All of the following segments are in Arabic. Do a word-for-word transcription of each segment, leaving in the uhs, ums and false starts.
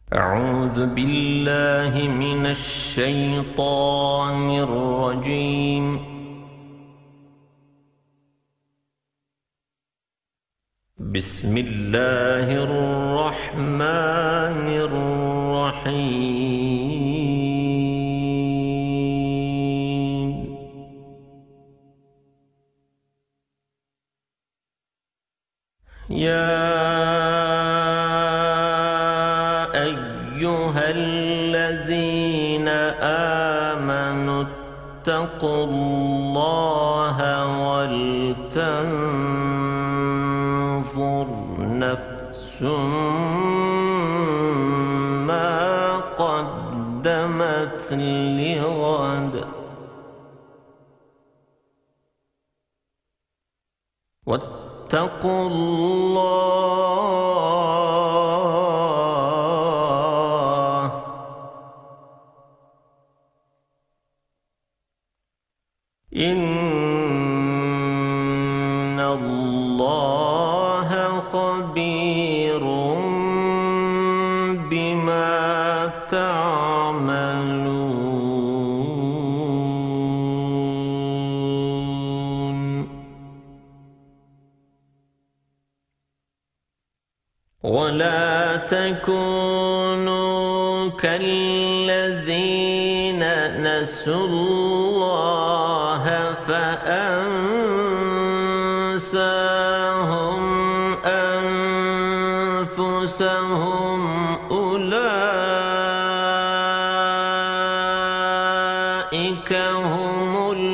أعوذ بالله من الشيطان الرجيم. بسم الله الرحمن الرحيم. يا أيها الذين آمنوا اتقوا الله ولتنظر نفس ما قدمت لغد واتقوا الله إن الله خبير بما تعملون. ولا تكونوا كالذين نسوا الله فأنساهم أنفسهم أولئك هم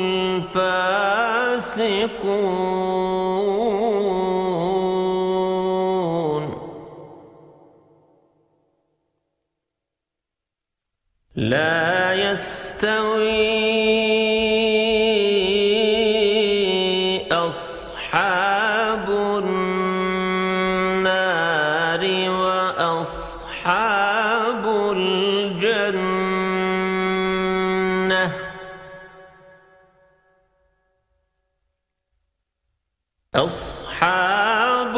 الفاسقون. لا يستوي أصحاب النار وأصحاب الجنة أصحاب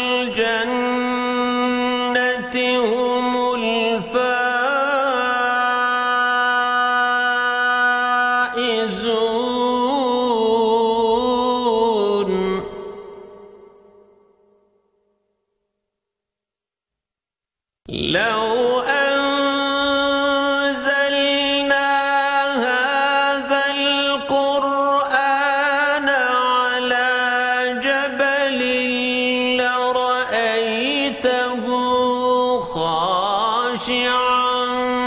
الجنة هم الفائزون. لو أنزلنا هذا القرآن على جبل لرأيته خاشعا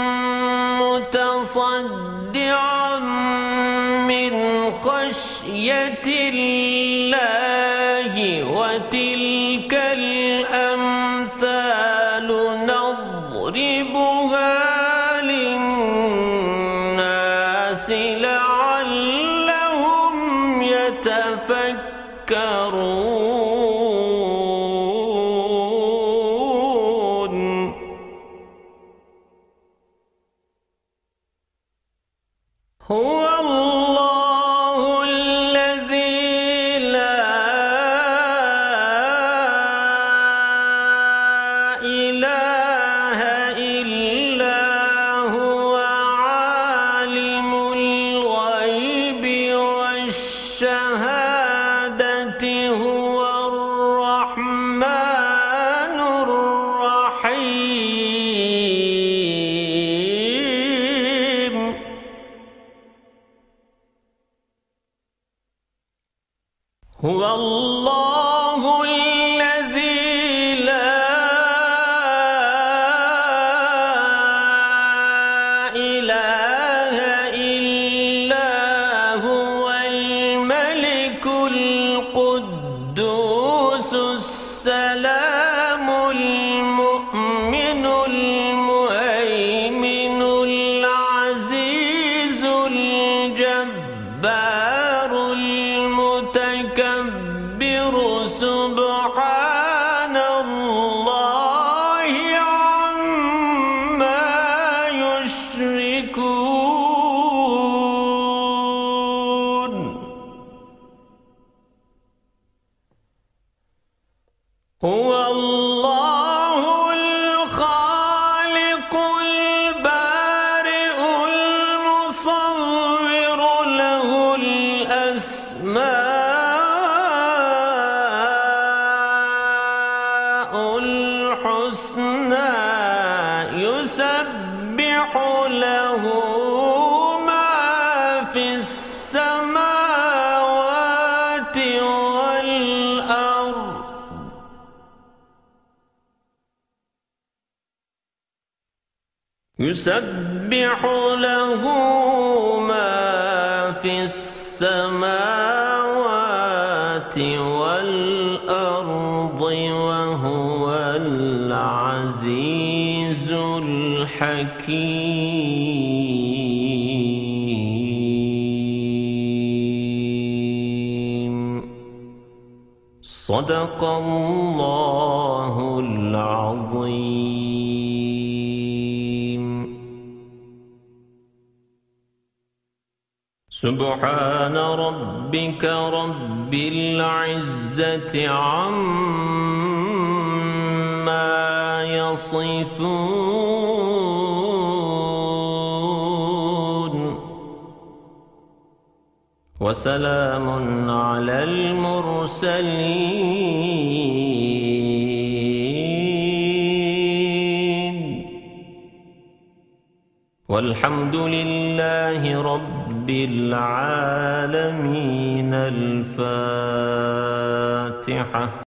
متصدعا من خشية الله. وتلك الأمثال نضربها للناس لعلهم يتفكرون. هو الله الذي لا إله إلا هو عالم الغيب والشهادة هو الرحمن الرحيم. هو الله الذي لا إله إلا هو الملك القدوس السلام المؤمن المهيمن العزيز الجبار المتكبر سبحان الله عما يشركون. هو الله الخالق السماوات والأرض يسبح له ما في السماوات والأرض وهو العزيز الحكيم. صدق الله العظيم. سبحان ربك رب العزة عما يصفون وسلام على المرسلين والحمد لله رب العالمين. الفاتحة.